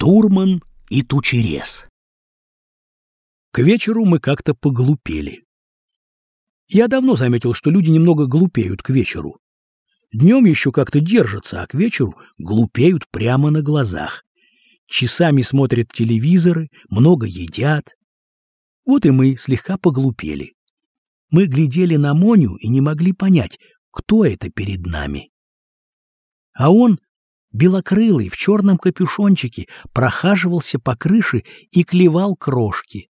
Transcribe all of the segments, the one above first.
Турман и Тучерез. К вечеру мы как-то поглупели. Я давно заметил, что люди немного глупеют к вечеру. Днем еще как-то держатся, а к вечеру глупеют прямо на глазах. Часами смотрят телевизоры, много едят. Вот и мы слегка поглупели. Мы глядели на Моню и не могли понять, кто это перед нами. А он, белокрылый, в черном капюшончике, прохаживался по крыше и клевал крошки.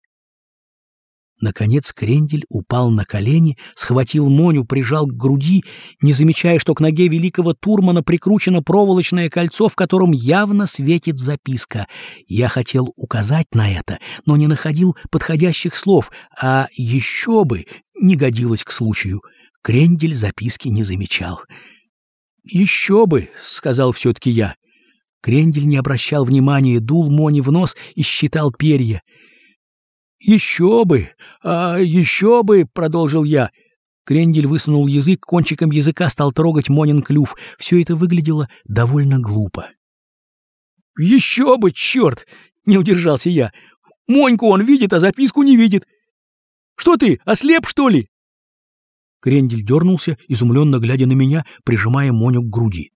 Наконец Крендель упал на колени, схватил Моню, прижал к груди, не замечая, что к ноге великого Турмана прикручено проволочное кольцо, в котором явно светит записка. Я хотел указать на это, но не находил подходящих слов, а еще бы не годилось к случаю. Крендель записки не замечал. «Еще бы», — сказал все-таки я. Крендель не обращал внимания, дул Моне в нос и считал перья. «Еще бы! Еще бы!» — продолжил я. Крендель высунул язык, кончиком языка стал трогать Монин клюв. Все это выглядело довольно глупо. «Еще бы, черт!» — не удержался я. «Моньку он видит, а записку не видит. Что ты, ослеп, что ли?» Крендель дернулся, изумленно глядя на меня, прижимая Моню к груди.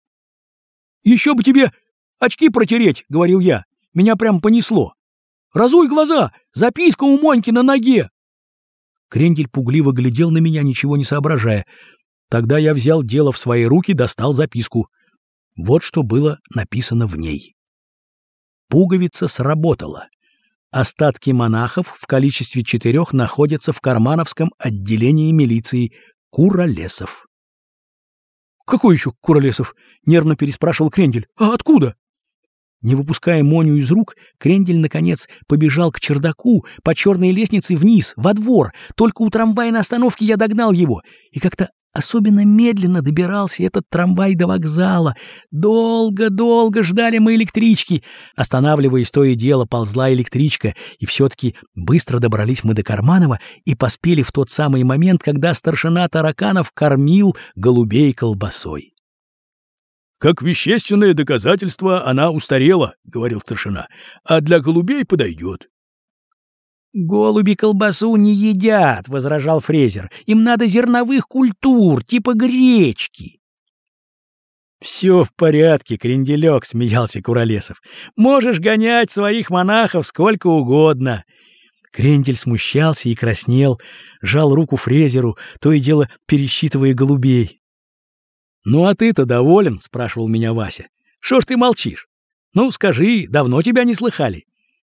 «Еще бы тебе очки протереть!» — говорил я. Меня прям понесло. «Разуй глаза! Записка у Моньки на ноге!» Крендель пугливо глядел на меня, ничего не соображая. Тогда я взял дело в свои руки, достал записку. Вот что было написано в ней. Пуговица сработала. Остатки монахов в количестве 4 находятся в Кармановском отделении милиции. Куролесов. «Какой еще Куролесов?» — нервно переспрашивал Крендель. «А откуда?» Не выпуская Моню из рук, Крендель, наконец, побежал к чердаку по черной лестнице вниз, во двор. Только у трамвая на остановке я догнал его. И как-то особенно медленно добирался этот трамвай до вокзала. Долго-долго ждали мы электрички. Останавливаясь, то и дело ползла электричка. И все-таки быстро добрались мы до Карманова и поспели в тот самый момент, когда старшина Тараканов кормил голубей колбасой. «Как вещественное доказательство она устарела», — говорил старшина, — «а для голубей подойдет». «Голуби колбасу не едят», — возражал Фрезер. «Им надо зерновых культур, типа гречки». «Все в порядке, Кренделек», — смеялся Куролесов. «Можешь гонять своих монахов сколько угодно». Крендель смущался и краснел, жал руку Фрезеру, то и дело пересчитывая голубей. «Ну а ты-то доволен?» — спрашивал меня Вася. «Шо ж ты молчишь? Ну, скажи, давно тебя не слыхали?»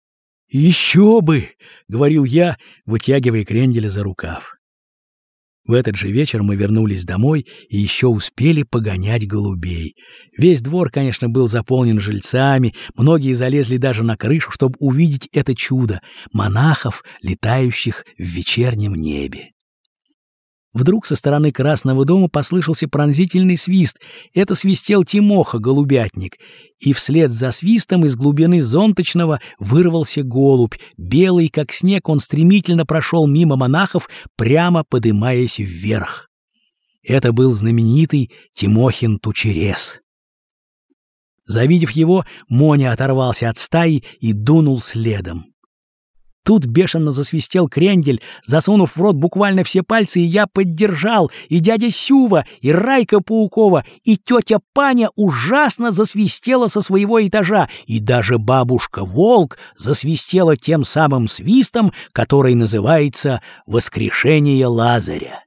«Еще бы!» — говорил я, вытягивая Кренделя за рукав. В этот же вечер мы вернулись домой и еще успели погонять голубей. Весь двор, конечно, был заполнен жильцами, многие залезли даже на крышу, чтобы увидеть это чудо — монахов, летающих в вечернем небе. Вдруг со стороны Красного дома послышался пронзительный свист. Это свистел Тимоха, голубятник. И вслед за свистом из глубины зонточного вырвался голубь. Белый, как снег, он стремительно прошел мимо монахов, прямо подымаясь вверх. Это был знаменитый Тимохин Тучерез. Завидев его, Моня оторвался от стаи и дунул следом. Тут бешено засвистел Крендель, засунув в рот буквально все пальцы, и я поддержал, и дядя Сюва, и Райка Паукова, и тетя Паня ужасно засвистела со своего этажа, и даже бабушка-волк засвистела тем самым свистом, который называется «Воскрешение Лазаря».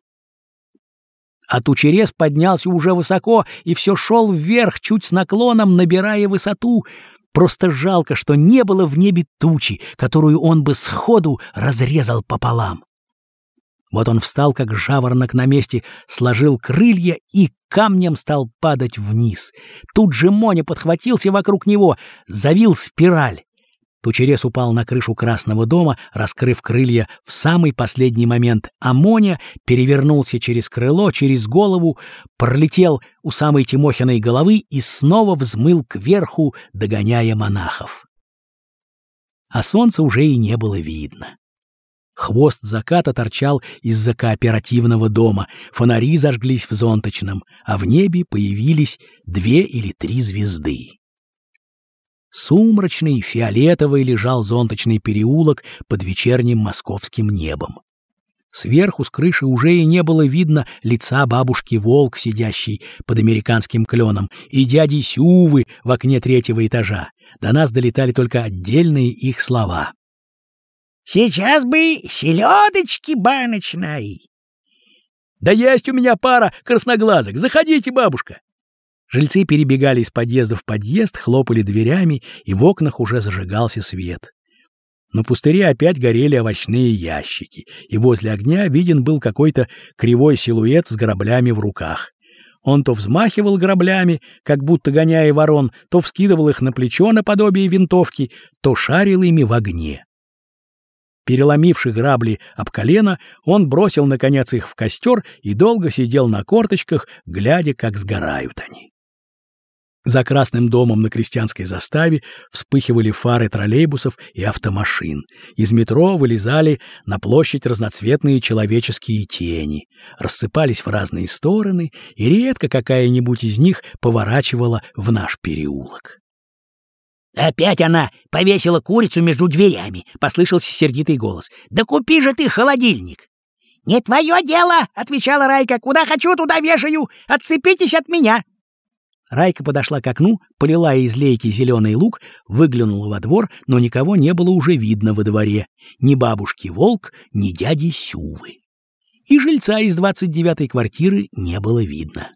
А Тучерез поднялся уже высоко и все шел вверх, чуть с наклоном, набирая высоту. Просто жалко, что не было в небе тучи, которую он бы сходу разрезал пополам. Вот он встал, как жаворонок на месте, сложил крылья и камнем стал падать вниз. Тут же Моня подхватился вокруг него, завил спираль. Тучерез упал на крышу Красного дома, раскрыв крылья в самый последний момент, а Моня перевернулся через крыло, через голову, пролетел у самой Тимохиной головы и снова взмыл кверху, догоняя монахов. А солнца уже и не было видно. Хвост заката торчал из-за кооперативного дома, фонари зажглись в зонточном, а в небе появились 2 или 3 звезды. Сумрачный, фиолетовый лежал зонточный переулок под вечерним московским небом. Сверху с крыши уже и не было видно лица бабушки Волк, сидящей под американским кленом, и дяди Сювы в окне 3-го этажа. До нас долетали только отдельные их слова. «Сейчас бы селедочки баночной!» «Да есть у меня пара красноглазок! Заходите, бабушка!» Жильцы перебегали из подъезда в подъезд, хлопали дверями, и в окнах уже зажигался свет. На пустыре опять горели овощные ящики, и возле огня виден был какой-то кривой силуэт с граблями в руках. Он то взмахивал граблями, как будто гоняя ворон, то вскидывал их на плечо наподобие винтовки, то шарил ими в огне. Переломивши грабли об колено, он бросил, наконец, их в костер и долго сидел на корточках, глядя, как сгорают они. За Красным домом на Крестьянской заставе вспыхивали фары троллейбусов и автомашин. Из метро вылезали на площадь разноцветные человеческие тени, рассыпались в разные стороны, и редко какая-нибудь из них поворачивала в наш переулок. «Опять она повесила курицу между дверями», — послышался сердитый голос. «Да купи же ты холодильник!» «Не твое дело», — отвечала Райка. «Куда хочу, туда вешаю. Отцепитесь от меня». Райка подошла к окну, полила из лейки зеленый лук, выглянула во двор, но никого не было уже видно во дворе. Ни бабушки Волк, ни дяди Сювы. И жильца из 29-й квартиры не было видно.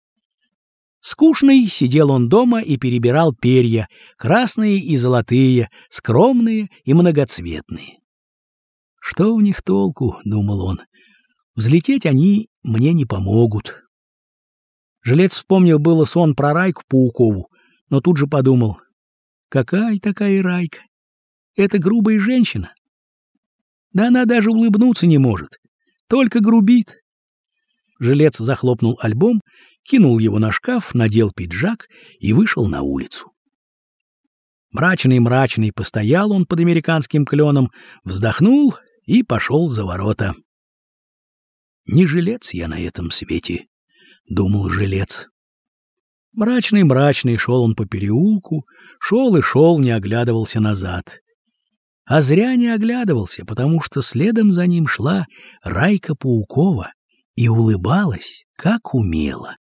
Скучный сидел он дома и перебирал перья, красные и золотые, скромные и многоцветные. «Что в них толку?» — думал он. «Взлететь они мне не помогут». Жилец вспомнил было сон про Райку Паукову, но тут же подумал: какая такая Райка? Это грубая женщина. Да она даже улыбнуться не может, только грубит. Жилец захлопнул альбом, кинул его на шкаф, надел пиджак и вышел на улицу. Мрачный постоял он под американским кленом, вздохнул и пошел за ворота. «Не жилец я на этом свете», — думал жилец. Мрачный шел он по переулку, шел и шел, не оглядывался назад. А зря не оглядывался, потому что следом за ним шла Райка Паукова и улыбалась, как умела.